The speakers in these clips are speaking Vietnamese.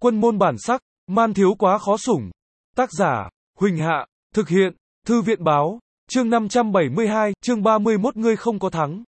Quân môn bản sắc, man thiếu quá khó sủng. Tác giả, Huỳnh Hạ, thực hiện, Thư viện báo, chương 572, chương 31 ngươi không có thắng.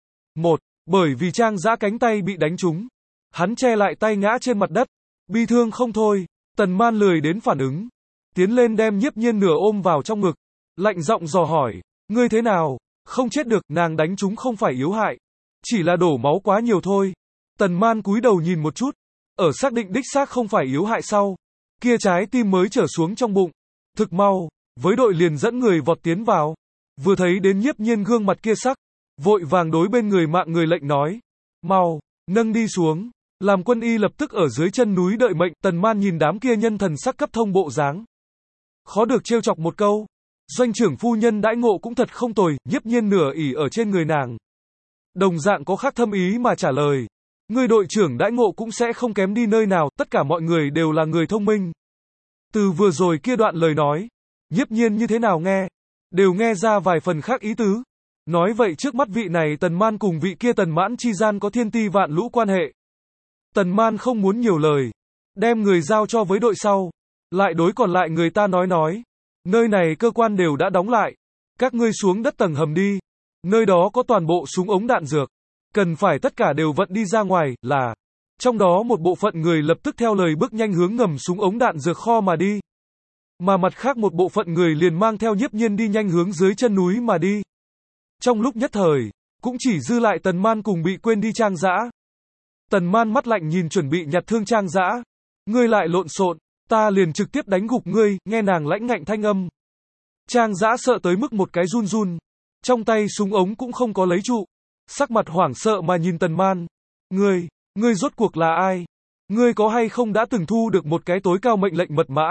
1. Bởi vì Trang Dã cánh tay bị đánh trúng. Hắn che lại tay ngã trên mặt đất. Bi thương không thôi, Tần Man lười đến phản ứng. Tiến lên đem Nhiếp Nhiên nửa ôm vào trong ngực. Lạnh giọng dò hỏi, ngươi thế nào? Không chết được, nàng đánh trúng không phải yếu hại. Chỉ là đổ máu quá nhiều thôi. Tần Man cúi đầu nhìn một chút. Ở xác định đích xác không phải yếu hại sau. Kia trái tim mới trở xuống trong bụng. Thực mau, với đội liền dẫn người vọt tiến vào. Vừa thấy đến Nhiếp Nhiên gương mặt kia sắc. Vội vàng đối bên người mạng người lệnh nói. Mau, nâng đi xuống. Làm quân y lập tức ở dưới chân núi đợi mệnh. Tần Man nhìn đám kia nhân thần sắc cấp thông bộ dáng. Khó được trêu chọc một câu. Doanh trưởng phu nhân đãi ngộ cũng thật không tồi. Nhiếp Nhiên nửa ỉ ở trên người nàng. Đồng dạng có khác thâm ý mà trả lời. Người đội trưởng đãi ngộ cũng sẽ không kém đi nơi nào. Tất cả mọi người đều là người thông minh. Từ vừa rồi kia đoạn lời nói, Nhiếp Nhiên như thế nào nghe, đều nghe ra vài phần khác ý tứ. Nói vậy trước mắt vị này Tần Man cùng vị kia Tần Mãn chi gian có thiên ti vạn lũ quan hệ. Tần Man không muốn nhiều lời, đem người giao cho với đội sau, lại đối còn lại người ta nói, nơi này cơ quan đều đã đóng lại, các ngươi xuống đất tầng hầm đi, nơi đó có toàn bộ súng ống đạn dược, cần phải tất cả đều vận đi ra ngoài, là. Trong đó một bộ phận người lập tức theo lời bước nhanh hướng ngầm súng ống đạn dược kho mà đi. Mà mặt khác một bộ phận người liền mang theo Nhiếp Nhiên đi nhanh hướng dưới chân núi mà đi. Trong lúc nhất thời, cũng chỉ dư lại Tần Man cùng bị quên đi Trang Dã. Tần Man mắt lạnh nhìn chuẩn bị nhặt thương Trang Dã. Ngươi lại lộn xộn, ta liền trực tiếp đánh gục ngươi, nghe nàng lãnh ngạnh thanh âm. Trang Dã sợ tới mức một cái run run. Trong tay súng ống cũng không có lấy trụ. Sắc mặt hoảng sợ mà nhìn Tần Man. Ngươi rốt cuộc là ai? Ngươi có hay không đã từng thu được một cái tối cao mệnh lệnh mật mã?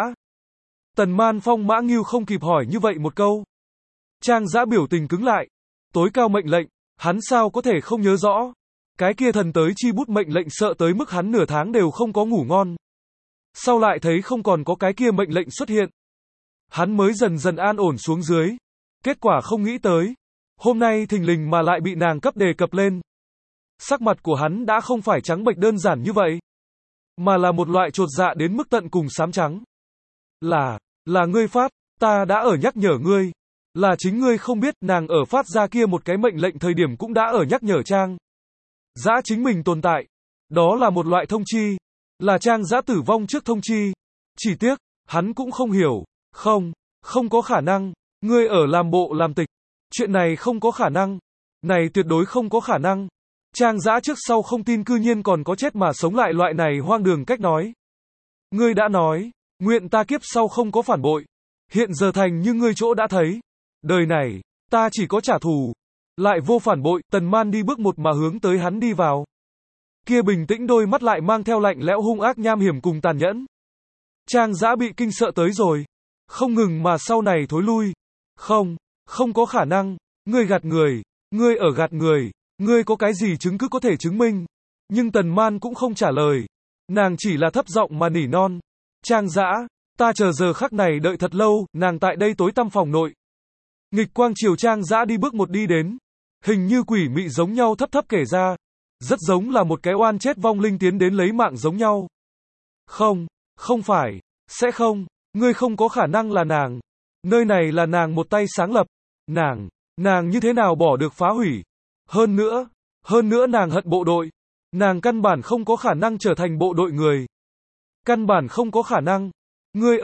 Tần Man phong mã nghiêu không kịp hỏi như vậy một câu. Trang Dã biểu tình cứng lại. Tối cao mệnh lệnh, hắn sao có thể không nhớ rõ? Cái kia thần tới chi bút mệnh lệnh sợ tới mức hắn nửa tháng đều không có ngủ ngon. Sau lại thấy không còn có cái kia mệnh lệnh xuất hiện. Hắn mới dần dần an ổn xuống dưới. Kết quả không nghĩ tới. Hôm nay thình lình mà lại bị nàng cấp đề cập lên. Sắc mặt của hắn đã không phải trắng bệch đơn giản như vậy, mà là một loại chột dạ đến mức tận cùng xám trắng. Là ngươi phát, ta đã ở nhắc nhở ngươi. Là chính ngươi không biết, nàng ở phát ra kia một cái mệnh lệnh thời điểm cũng đã ở nhắc nhở Trang Dã chính mình tồn tại. Đó là một loại thông chi. Là Trang Dã tử vong trước thông chi. Chỉ tiếc, hắn cũng không hiểu. Không có khả năng. Ngươi ở làm bộ làm tịch. Chuyện này không có khả năng. Này tuyệt đối không có khả năng. Trang Dã trước sau không tin cư nhiên còn có chết mà sống lại loại này hoang đường cách nói. Ngươi đã nói, nguyện ta kiếp sau không có phản bội. Hiện giờ thành như ngươi chỗ đã thấy. Đời này, ta chỉ có trả thù. Lại vô phản bội, Tần Man đi bước một mà hướng tới hắn đi vào. Kia bình tĩnh đôi mắt lại mang theo lạnh lẽo hung ác nham hiểm cùng tàn nhẫn. Trang Dã bị kinh sợ tới rồi. Không ngừng mà sau này thối lui. Không có khả năng. Ngươi gạt người. Ngươi ở gạt người. Ngươi có cái gì chứng cứ có thể chứng minh? Nhưng Tần Man cũng không trả lời. Nàng chỉ là thấp giọng mà nỉ non. Trang Dã, ta chờ giờ khắc này đợi thật lâu, nàng tại đây tối tăm phòng nội. Nghịch quang chiều Trang Dã đi bước một đi đến. Hình như quỷ mị giống nhau thấp thấp kể ra. Rất giống là một cái oan chết vong linh tiến đến lấy mạng giống nhau. Không phải, sẽ không, ngươi không có khả năng là nàng. Nơi này là nàng một tay sáng lập. Nàng như thế nào bỏ được phá hủy? Hơn nữa nàng hận bộ đội. Nàng căn bản không có khả năng trở thành bộ đội người. Căn bản không có khả năng. Ngươi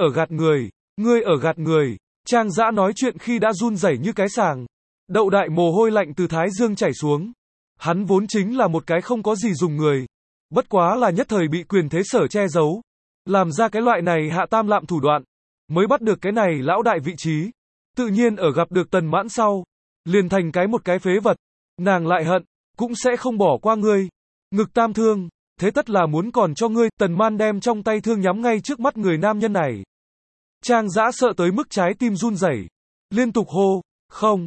ở gạt người. Trang Dã nói chuyện khi đã run rẩy như cái sàng. Đậu đại mồ hôi lạnh từ thái dương chảy xuống. Hắn vốn chính là một cái không có gì dùng người. Bất quá là nhất thời bị quyền thế sở che giấu. Làm ra cái loại này hạ tam lạm thủ đoạn. Mới bắt được cái này lão đại vị trí. Tự nhiên ở gặp được Tần Mãn sau. Liền thành một cái phế vật. Nàng lại hận, cũng sẽ không bỏ qua ngươi. Ngực tam thương, thế tất là muốn còn cho ngươi. Tần Man đem trong tay thương nhắm ngay trước mắt người nam nhân này. Trang Dã sợ tới mức trái tim run rẩy, liên tục hô, không,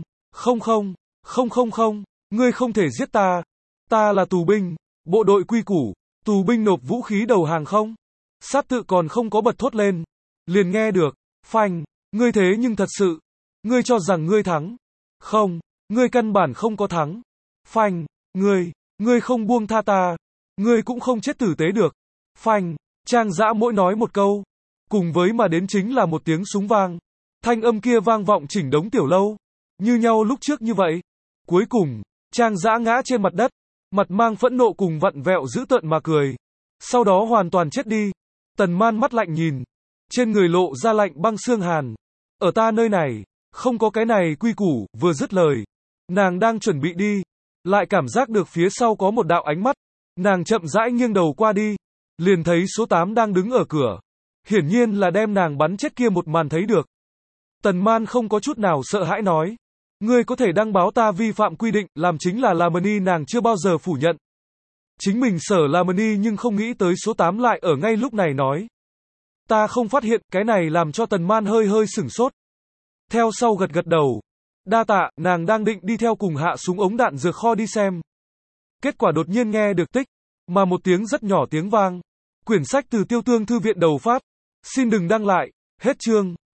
ngươi không thể giết ta. Ta là tù binh, bộ đội quy củ, tù binh nộp vũ khí đầu hàng không. Sát tự còn không có bật thốt lên. Liền nghe được, phanh, ngươi thế nhưng thật sự, ngươi cho rằng ngươi thắng. Không, ngươi căn bản không có thắng. Phanh, ngươi không buông tha ta. Ngươi cũng không chết tử tế được. Phanh, Trang Dã mỗi nói một câu, cùng với mà đến chính là một tiếng súng vang. Thanh âm kia vang vọng chỉnh đống tiểu lâu, như nhau lúc trước như vậy. Cuối cùng, Trang Dã ngã trên mặt đất, mặt mang phẫn nộ cùng vặn vẹo dữ tợn mà cười. Sau đó hoàn toàn chết đi. Tần Man mắt lạnh nhìn, trên người lộ ra lạnh băng xương hàn. Ở ta nơi này, không có cái này quy củ, vừa dứt lời. Nàng đang chuẩn bị đi, lại cảm giác được phía sau có một đạo ánh mắt. Nàng chậm rãi nghiêng đầu qua đi, liền thấy số 8 đang đứng ở cửa. Hiển nhiên là đem nàng bắn chết kia một màn thấy được. Tần Man không có chút nào sợ hãi nói. Ngươi có thể đăng báo ta vi phạm quy định, làm chính là Lamani, nàng chưa bao giờ phủ nhận. Chính mình sở Lamani, nhưng không nghĩ tới số 8 lại ở ngay lúc này nói. Ta không phát hiện, cái này làm cho Tần Man hơi hơi sửng sốt. Theo sau gật gật đầu. Đa tạ, nàng đang định đi theo cùng hạ súng ống đạn dược kho đi xem. Kết quả đột nhiên nghe được tích, mà một tiếng rất nhỏ tiếng vang. Quyển sách từ Tiêu Tương Thư viện đầu phát. Xin đừng đăng lại, hết chương.